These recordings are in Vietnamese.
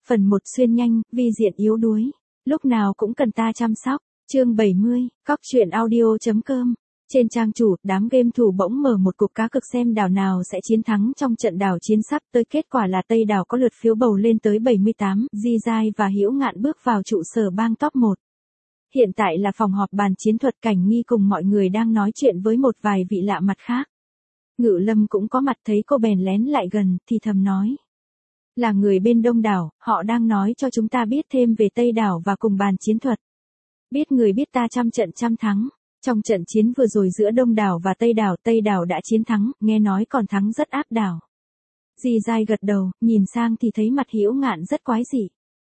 Phần 1 xuyên nhanh, vi diện yếu đuối. Lúc nào cũng cần ta chăm sóc. Chương 70, Cóc truyện audio.com. Trên trang chủ, đám game thủ bỗng mở một cuộc cá cược xem đảo nào sẽ chiến thắng trong trận đảo chiến sắp tới, kết quả là Tây đảo có lượt phiếu bầu lên tới 78, Di Giai và Hữu Ngạn bước vào trụ sở bang top 1. Hiện tại là phòng họp bàn chiến thuật, Cảnh Nghi cùng mọi người đang nói chuyện với một vài vị lạ mặt khác. Ngự Lâm cũng có mặt, thấy cô bèn lén lại gần, thì thầm nói. Là người bên Đông đảo, họ đang nói cho chúng ta biết thêm về Tây đảo và cùng bàn chiến thuật. Biết người biết ta trăm trận trăm thắng. Trong trận chiến vừa rồi giữa Đông đảo và Tây đảo đã chiến thắng, nghe nói còn thắng rất áp đảo. Di Giai gật đầu, nhìn sang thì thấy mặt Hữu Ngạn rất quái dị.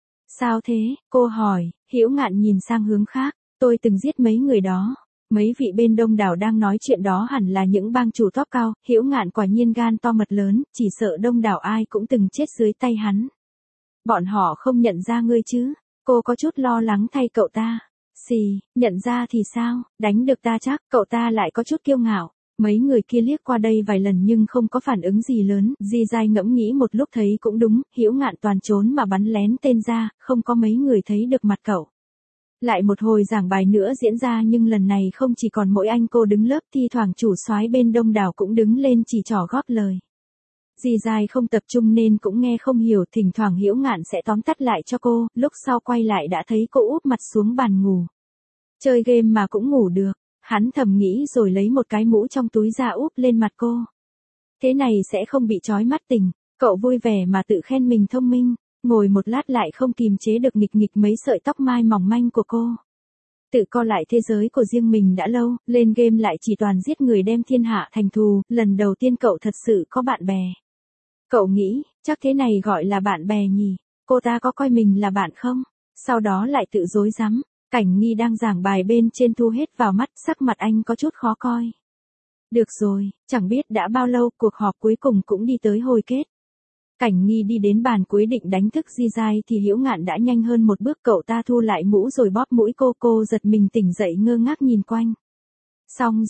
Sao thế? Cô hỏi. Hữu Ngạn nhìn sang hướng khác. Tôi từng giết mấy người đó. Mấy vị bên Đông đảo đang nói chuyện đó hẳn là những bang chủ top cao. Hữu Ngạn quả nhiên gan to mật lớn, chỉ sợ Đông đảo ai cũng từng chết dưới tay hắn. Bọn họ không nhận ra ngươi chứ? Cô có chút lo lắng thay cậu ta. Xì, nhận ra thì sao, đánh được ta chắc. Cậu ta lại có chút kiêu ngạo. Mấy người kia liếc qua đây vài lần nhưng không có phản ứng gì lớn. Di Giai ngẫm nghĩ một lúc thấy cũng đúng, Hữu Ngạn toàn trốn mà bắn lén tên ra, không có mấy người thấy được mặt cậu. Lại một hồi giảng bài nữa diễn ra, nhưng lần này không chỉ còn mỗi anh cô đứng lớp, thi thoảng chủ soái bên Đông đảo cũng đứng lên chỉ trỏ góp lời. Di Giai không tập trung nên cũng nghe không hiểu, thỉnh thoảng Hữu Ngạn sẽ tóm tắt lại cho cô, lúc sau quay lại đã thấy cô úp mặt xuống bàn ngủ. Chơi game mà cũng ngủ được, hắn thầm nghĩ rồi lấy một cái mũ trong túi ra úp lên mặt cô. Thế này sẽ không bị chói mắt tình, cậu vui vẻ mà tự khen mình thông minh, ngồi một lát lại không kìm chế được nghịch nghịch mấy sợi tóc mai mỏng manh của cô. Tự co lại thế giới của riêng mình đã lâu, lên game lại chỉ toàn giết người đem thiên hạ thành thù, lần đầu tiên cậu thật sự có bạn bè. Cậu nghĩ, chắc thế này gọi là bạn bè nhỉ, cô ta có coi mình là bạn không? Sau đó lại tự dối rắm. Cảnh Nghi đang giảng bài bên trên thu hết vào mắt, sắc mặt anh có chút khó coi. Được rồi, chẳng biết đã bao lâu, cuộc họp cuối cùng cũng đi tới hồi kết. Cảnh Nghi đi đến bàn cuối định đánh thức Di Giai thì Hữu Ngạn đã nhanh hơn một bước, cậu ta thu lại mũ rồi bóp mũi cô giật mình tỉnh dậy ngơ ngác nhìn quanh. Xong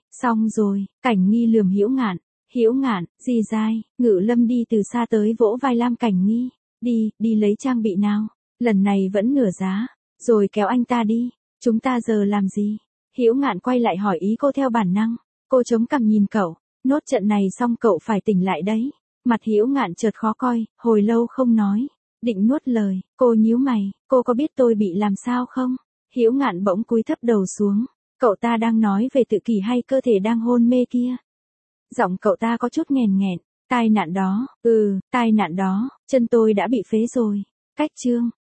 rồi, Cảnh Nghi lườm Hữu Ngạn. Hữu Ngạn, Di Giai, Ngự Lâm đi từ xa tới vỗ vai Lam Cảnh Nghi. Đi lấy trang bị nào, lần này vẫn nửa giá. Rồi kéo anh ta đi, chúng ta giờ làm gì? Hữu Ngạn quay lại hỏi ý cô theo bản năng. Cô chống cằm nhìn cậu, nốt trận này xong cậu phải tỉnh lại đấy. Mặt Hữu Ngạn chợt khó coi, hồi lâu không nói, định nuốt lời. Cô nhíu mày, cô có biết tôi bị làm sao không? Hữu Ngạn bỗng cúi thấp đầu xuống. Cậu ta đang nói về tự kỷ hay cơ thể đang hôn mê kia? Giọng cậu ta có chút nghèn nghẹn. Tai nạn đó, tai nạn đó, chân tôi đã bị phế rồi. Cách chương